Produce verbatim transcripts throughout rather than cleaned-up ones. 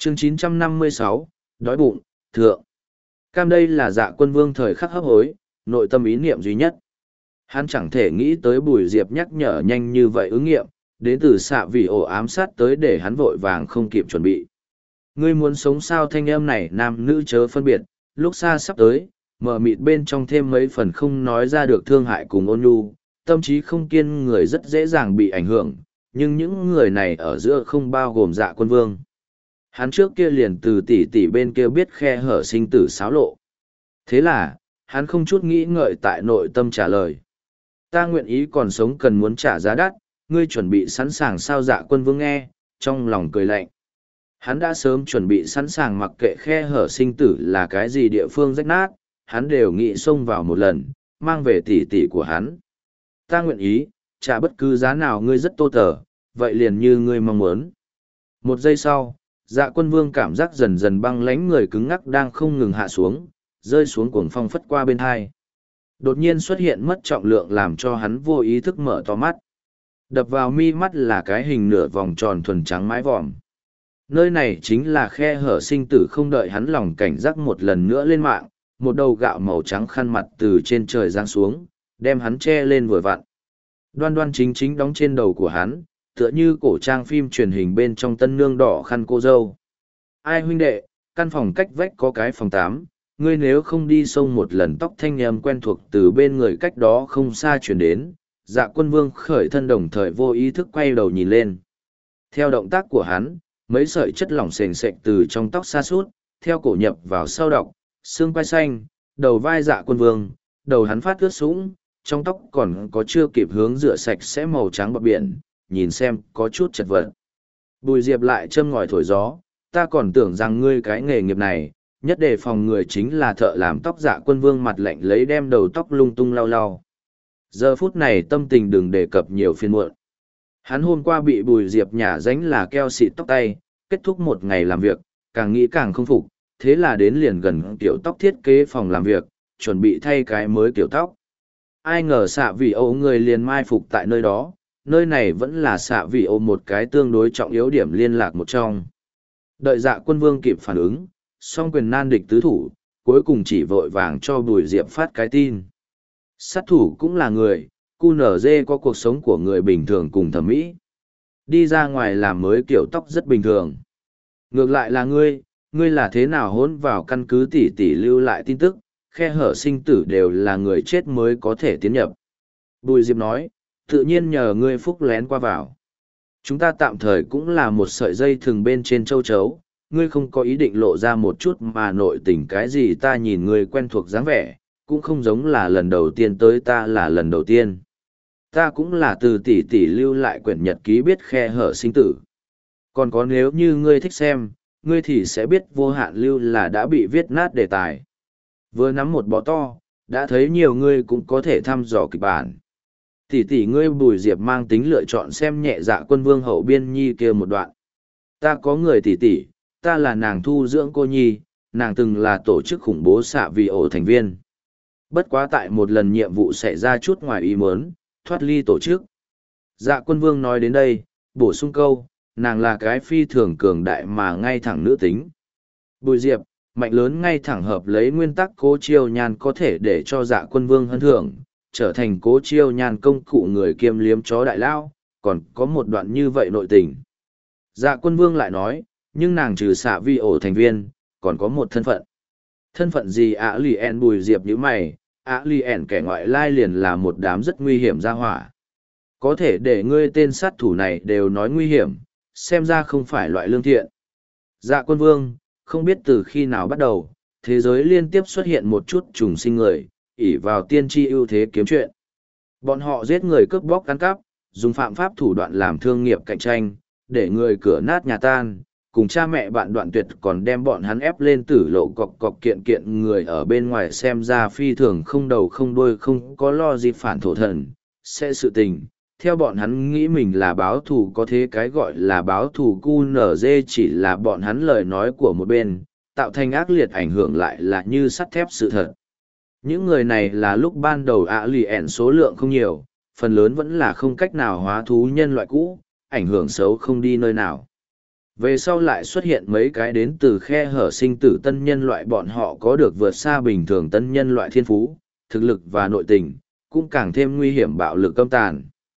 chương chín trăm năm mươi sáu, đói bụng, thượng. Cam đây là Dạ Quân Vương thời khắc hấp hối, nội tâm ý niệm duy nhất. Hắn chẳng thể nghĩ tới Bùi Diệp nhắc nhở nhanh như vậy ứng nghiệm, đến từ xạ vì ổ ám sát tới để hắn vội vàng không kịp chuẩn bị. Ngươi muốn sống sao? Thanh âm này nam nữ chớ phân biệt, lúc xa sắp tới, mở mịt bên trong thêm mấy phần không nói ra được thương hại cùng ôn nhu, tâm trí không kiên người rất dễ dàng bị ảnh hưởng, nhưng những người này ở giữa không bao gồm Dạ Quân Vương. Hắn trước kia liền từ tỷ tỷ bên kia biết khe hở sinh tử xáo lộ. Thế là, hắn không chút nghĩ ngợi tại nội tâm trả lời. Ta nguyện ý còn sống cần muốn trả giá đắt, ngươi chuẩn bị sẵn sàng sao? Dạ Quân Vương nghe, trong lòng cười lạnh. Hắn đã sớm chuẩn bị sẵn sàng, mặc kệ khe hở sinh tử là cái gì địa phương rách nát, hắn đều nghĩ xông vào một lần, mang về tỷ tỷ của hắn. Ta nguyện ý, trả bất cứ giá nào. Ngươi rất tô tở, vậy liền như ngươi mong muốn. Một giây sau, Dạ Quân Vương cảm giác dần dần băng lãnh, người cứng ngắc đang không ngừng hạ xuống, rơi xuống cuồng phong phất qua bên hai. Đột nhiên xuất hiện mất trọng lượng làm cho hắn vô ý thức mở to mắt. Đập vào mi mắt là cái hình nửa vòng tròn thuần trắng mái vòm. Nơi này chính là khe hở sinh tử. Không đợi hắn lòng cảnh giác một lần nữa lên mạng, một đầu gạo màu trắng khăn mặt từ trên trời giáng xuống, đem hắn che lên vừa vặn. Đoan đoan chính chính đóng trên đầu của hắn, tựa như cổ trang phim truyền hình bên trong tân nương đỏ khăn cô dâu. Ai huynh đệ, căn phòng cách vách có cái phòng tám, ngươi nếu không đi xông một lần. Tóc thanh âm quen thuộc từ bên người cách đó không xa truyền đến. Dạ Quân Vương khởi thân đồng thời vô ý thức quay đầu nhìn lên. Theo động tác của hắn, mấy sợi chất lỏng sền sệt từ trong tóc xa suốt, theo cổ nhập vào sau đọc, xương quai xanh, đầu vai Dạ Quân Vương, đầu hắn phát ướt sũng, trong tóc còn có chưa kịp hướng rửa sạch sẽ màu trắng bọt biển, nhìn xem có chút chật vật. Bùi Diệp lại châm ngòi thổi gió, ta còn tưởng rằng ngươi cái nghề nghiệp này, nhất đề phòng người chính là thợ làm tóc. Dạ Quân Vương mặt lạnh lấy đem đầu tóc lung tung lau lau. Giờ phút này tâm tình đừng đề cập nhiều phiền muộn. Hắn hôm qua bị Bùi Diệp nhả dánh là keo xịt tóc tay, kết thúc một ngày làm việc, càng nghĩ càng không phục, thế là đến liền gần kiểu tóc thiết kế phòng làm việc, chuẩn bị thay cái mới kiểu tóc. Ai ngờ xạ vị âu người liền mai phục tại nơi đó, nơi này vẫn là xạ vị âu một cái tương đối trọng yếu điểm liên lạc một trong. Đợi Dạ Quân Vương kịp phản ứng, song quyền nan địch tứ thủ, cuối cùng chỉ vội vàng cho Bùi Diệp phát cái tin. Sát thủ cũng là người, cu nở dê có cuộc sống của người bình thường cùng thẩm mỹ. Đi ra ngoài làm mới kiểu tóc rất bình thường. Ngược lại là ngươi, ngươi là thế nào hỗn vào căn cứ tỉ tỉ lưu lại tin tức, khe hở sinh tử đều là người chết mới có thể tiến nhập. Bùi Diệp nói, tự nhiên nhờ ngươi phúc lén qua vào. Chúng ta tạm thời cũng là một sợi dây thừng bên trên châu chấu, ngươi không có ý định lộ ra một chút mà nội tình cái gì. Ta nhìn ngươi quen thuộc dáng vẻ, cũng không giống là lần đầu tiên tới, ta là lần đầu tiên. Ta cũng là từ tỷ tỷ lưu lại quyển nhật ký biết khe hở sinh tử. Còn có nếu như ngươi thích xem, ngươi thì sẽ biết vô hạn lưu là đã bị viết nát đề tài. Vừa nắm một bó to, đã thấy nhiều ngươi cũng có thể thăm dò kịch bản. Tỷ tỷ ngươi Bùi Diệp mang tính lựa chọn xem nhẹ Dạ Quân Vương hậu biên nhi kia một đoạn. Ta có người tỷ tỷ, ta là nàng thu dưỡng cô nhi, nàng từng là tổ chức khủng bố xạ vì ổ thành viên. Bất quá tại một lần nhiệm vụ xảy ra chút ngoài ý muốn, thoát ly tổ chức. Dạ Quân Vương nói đến đây, bổ sung câu, nàng là cái phi thường cường đại mà ngay thẳng nữ tính. Bùi Diệp, mạnh lớn ngay thẳng hợp lấy nguyên tắc Cố Chiêu Nhan có thể để cho Dạ Quân Vương hân thưởng, trở thành Cố Chiêu Nhan công cụ người kiêm liếm chó đại lao, còn có một đoạn như vậy nội tình. Dạ Quân Vương lại nói, nhưng nàng trừ xạ vi ổ thành viên, còn có một thân phận. Thân phận gì ạ? Lì ẻn. Bùi Diệp nhíu mày, ạ lì ẻn kẻ ngoại lai liền là một đám rất nguy hiểm ra hỏa. Có thể để ngươi tên sát thủ này đều nói nguy hiểm, xem ra không phải loại lương thiện. Dạ Quân Vương, không biết từ khi nào bắt đầu, thế giới liên tiếp xuất hiện một chút trùng sinh người, ỷ vào tiên tri ưu thế kiếm chuyện. Bọn họ giết người cướp bóc ăn cắp, dùng phạm pháp thủ đoạn làm thương nghiệp cạnh tranh, để người cửa nát nhà tan, cùng cha mẹ bạn đoạn tuyệt, còn đem bọn hắn ép lên tử lộ cọc cọc kiện kiện. Người ở bên ngoài xem ra phi thường không đầu không đuôi, không có lo gì phản thổ thần, sẽ sự tình. Theo bọn hắn nghĩ mình là báo thù, có thế cái gọi là báo thù cu nở dê chỉ là bọn hắn lời nói của một bên, tạo thành ác liệt ảnh hưởng lại là như sắt thép sự thật. Những người này là lúc ban đầu ạ lì ẻn số lượng không nhiều, phần lớn vẫn là không cách nào hóa thú nhân loại cũ, ảnh hưởng xấu không đi nơi nào. Về sau lại xuất hiện mấy cái đến từ khe hở sinh tử tân nhân loại, bọn họ có được vượt xa bình thường tân nhân loại thiên phú, thực lực và nội tình, cũng càng thêm nguy hiểm bạo lực câm tàn.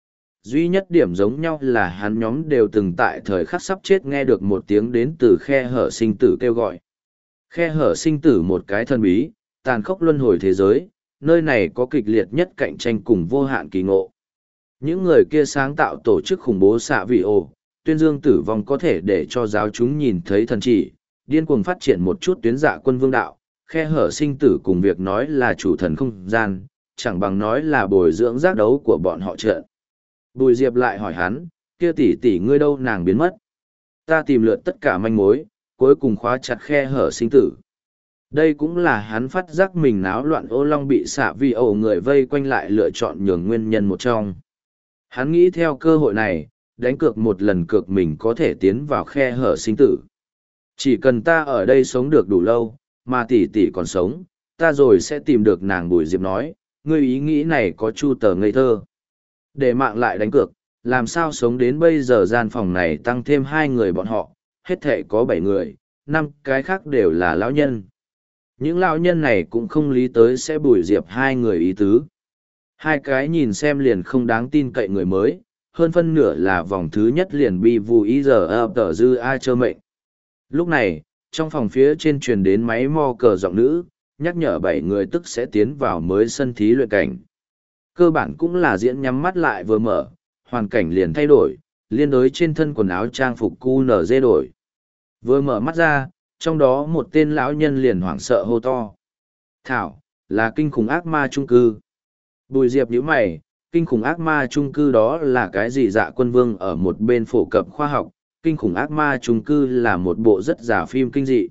Duy nhất điểm giống nhau là hắn nhóm đều từng tại thời khắc sắp chết nghe được một tiếng đến từ khe hở sinh tử kêu gọi. Khe hở sinh tử, một cái thần bí, tàn khốc luân hồi thế giới, nơi này có kịch liệt nhất cạnh tranh cùng vô hạn kỳ ngộ. Những người kia sáng tạo tổ chức khủng bố xạ vị ồ, tuyên dương tử vong có thể để cho giáo chúng nhìn thấy thần chỉ, điên cuồng phát triển một chút tuyến dạ quân vương đạo, khe hở sinh tử cùng việc nói là chủ thần không gian, chẳng bằng nói là bồi dưỡng giác đấu của bọn họ trợn. Bùi Diệp lại hỏi hắn, kia tỷ tỷ ngươi đâu, nàng biến mất. Ta tìm lượt tất cả manh mối, cuối cùng khóa chặt khe hở sinh tử. Đây cũng là hắn phát giác mình náo loạn ô long bị xạ vi ổ người vây quanh lại lựa chọn nhường nguyên nhân một trong. Hắn nghĩ theo cơ hội này, đánh cược một lần cược mình có thể tiến vào khe hở sinh tử. Chỉ cần ta ở đây sống được đủ lâu, mà tỷ tỷ còn sống, ta rồi sẽ tìm được nàng. Bùi Diệp nói, ngươi ý nghĩ này có chu tờ ngây thơ. Để mạng lại đánh cược, làm sao sống đến bây giờ gian phòng này tăng thêm hai người bọn họ, hết thể có bảy người, năm cái khác đều là lão nhân. Những lão nhân này cũng không lý tới sẽ Bùi Diệp hai người ý tứ. Hai cái nhìn xem liền không đáng tin cậy người mới, hơn phân nửa là vòng thứ nhất liền bị vụ ý giờ ập tờ dư ai chơ mệnh. Lúc này, trong phòng phía trên truyền đến máy mo cờ giọng nữ, nhắc nhở bảy người tức sẽ tiến vào mới sân thí luyện cảnh. Cơ bản cũng là diễn nhắm mắt lại vừa mở, hoàn cảnh liền thay đổi, liên đối trên thân quần áo trang phục cu nở dê đổi. Vừa mở mắt ra, trong đó một tên lão nhân liền hoảng sợ hô to. Thảo, là kinh khủng ác ma trung cư. Bùi Diệp nhíu mày, kinh khủng ác ma trung cư đó là cái gì? Dạ Quân Vương ở một bên phổ cập khoa học, kinh khủng ác ma trung cư là một bộ rất giả phim kinh dị.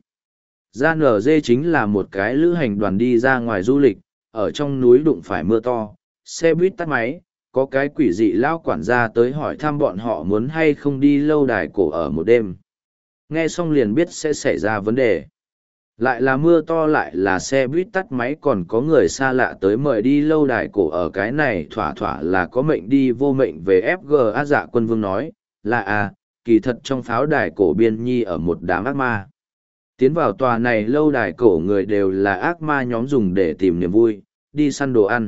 Ra nở dê chính là một cái lữ hành đoàn đi ra ngoài du lịch, ở trong núi đụng phải mưa to, xe buýt tắt máy, có cái quỷ dị lao quản gia tới hỏi thăm bọn họ muốn hay không đi lâu đài cổ ở một đêm. Nghe xong liền biết sẽ xảy ra vấn đề. Lại là mưa to, lại là xe buýt tắt máy, còn có người xa lạ tới mời đi lâu đài cổ ở cái này thỏa thỏa là có mệnh đi vô mệnh về ép giê a. Dạ Quân Vương nói, là à, kỳ thật trong pháo đài cổ biên nhi ở một đám ác ma. Tiến vào tòa này lâu đài cổ người đều là ác ma nhóm dùng để tìm niềm vui, đi săn đồ ăn.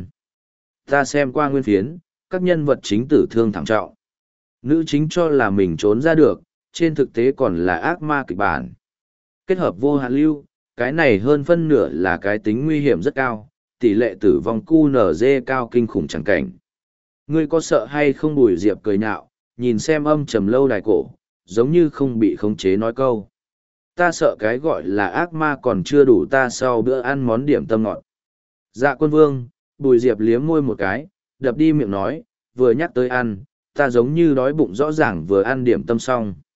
Ta xem qua nguyên phiến, các nhân vật chính tử thương thảm trọng. Nữ chính cho là mình trốn ra được, trên thực tế còn là ác ma kịch bản. Kết hợp vô hạn lưu, cái này hơn phân nửa là cái tính nguy hiểm rất cao, tỷ lệ tử vong cu nở dê cao kinh khủng chẳng cảnh. Ngươi có sợ hay không? Bùi Diệp cười nhạo, nhìn xem âm trầm lâu đài cổ, giống như không bị khống chế nói câu. Ta sợ cái gọi là ác ma còn chưa đủ ta sau bữa ăn món điểm tâm ngọt. Dạ Quân Vương, Bùi Diệp liếm môi một cái, đập đi miệng nói, vừa nhắc tới ăn, ta giống như đói bụng, rõ ràng vừa ăn điểm tâm xong.